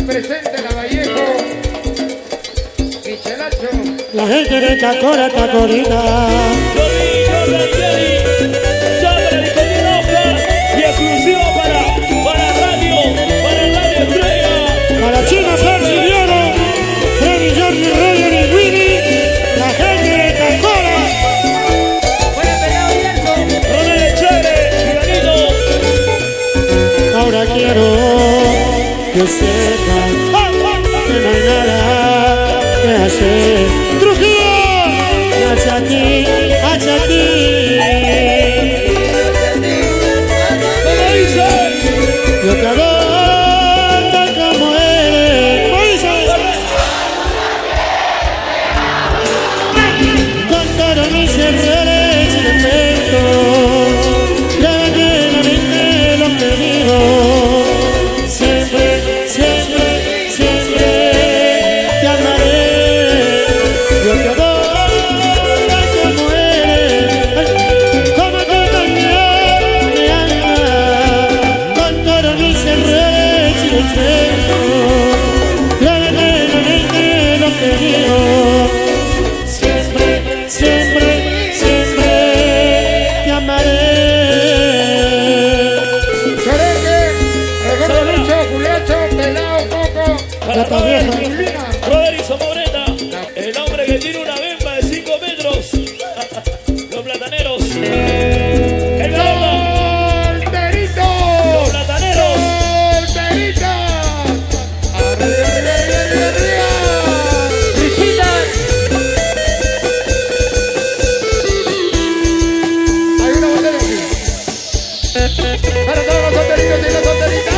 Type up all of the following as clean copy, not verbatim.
presente la Vallejo. Michelacho. La gente de Tacora, Tacorita. Y exclusivo para Radio Estrella. Para China, Percy, Diego, Freddy, Jordi, Roger y Willy. La gente de Tacora. Buena pelado y eso. Ronald Echere, Giganito. Ahora quiero que sepan que no hay nada que hacer. Trujillo, hacia ti, hacia ti. Yo te adoro tal como eres. Con todos mis errores y defectos, verdaderamente lo que digo. Siempre, siempre, siempre te amaré. Yo te adoro tal como eres. Como tú también me amas. Con todos mis errores y defectos, verdaderamente lo que digo. Siempre, siempre, siempre te amaré. Choreque, el gordo Lucho, Juliacho, pelado, Coco. Ya está vieja. Lina. Roderizo Moreta, el hombre que tiene una bemba de 5 metros. Los plataneros. El Gallo, Solterito. los plataneros. Solterito. Arriba, arriba, arriba, arriba, arriba. Brigitte. Hay una botella aquí. Para todos los solteritos y las solteritas.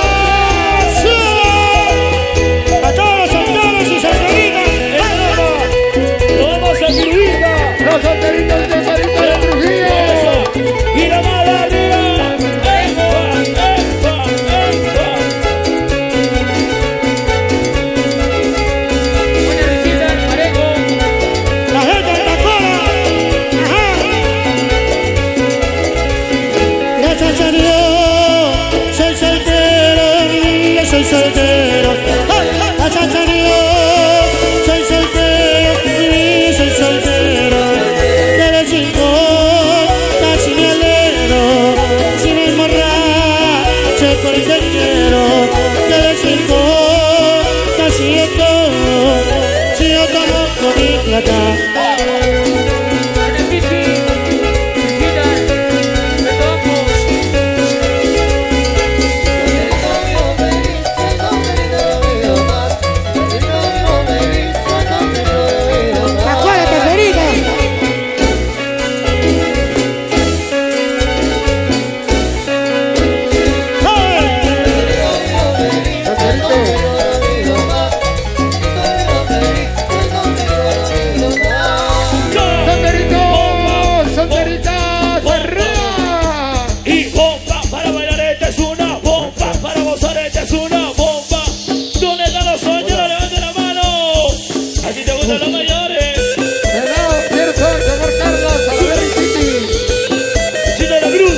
A todos los solteros y solteritas. Lo vamos a Trujillo. Los solteritos y solteritas de Trujillo. Y la mala arriba. ¡Epa, epa, epa! Buena Brigitte, parejo. La gente de Tacora. Ajá. Gracias a Dios, soy soltero, yo soy soltero. Gracias a Dios, soy soltero, soy soltero. De los 5 casi me alegro, sin emborracho porque quiero. De los 5 casi yo tomo, si yo tomo con mi plata. Buena Pichi. Brigitte. De topo. Tacora, Tacorita. Solteritos, solteritas, arriba. Y bomba para bailar, esta es una bomba. Para gozar, esta es una bomba. ¿Dónde están los solteros? Levanten la mano. ¿A ti te gustan los mayores? Pelado, Pierson, señor Carlos, Salaberry City. Chino de la Cruz.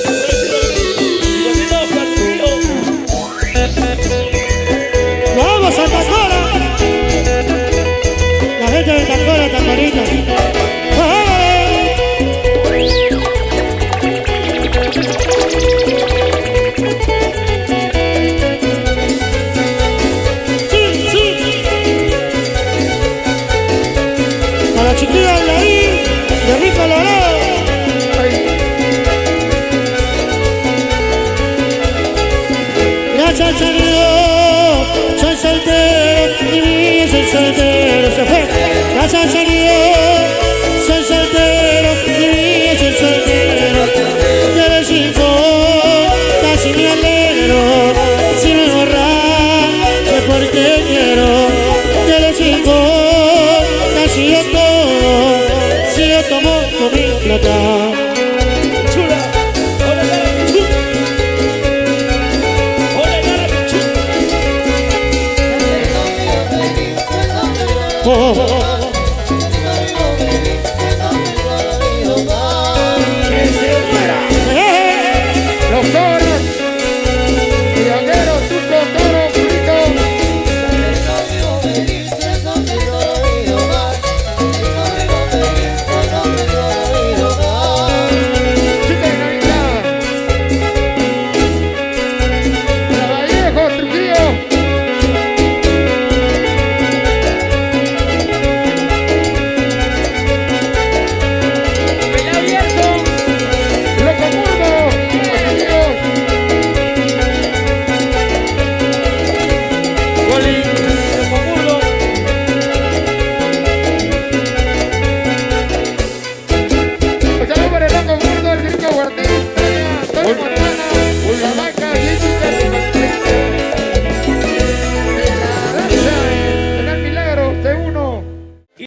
Y también Oscar Trujillo. Vamos a Tacora. La gente de Tacora, Tacorita. Sí, sí. Para Chiquilla de ahí, de Rico Lorado. Gracias a Dios, soy soltero y soy soltero. Se fue. Gracias a Dios, soy soltero y soy soltero. De los 5 casi me alegro, si me borracho porque quiero. De los 5 casi yo tomo, si yo tomo con mi plata. Chula. Hola, cara, chula. Hola, cara, chula. Oh, oh, oh.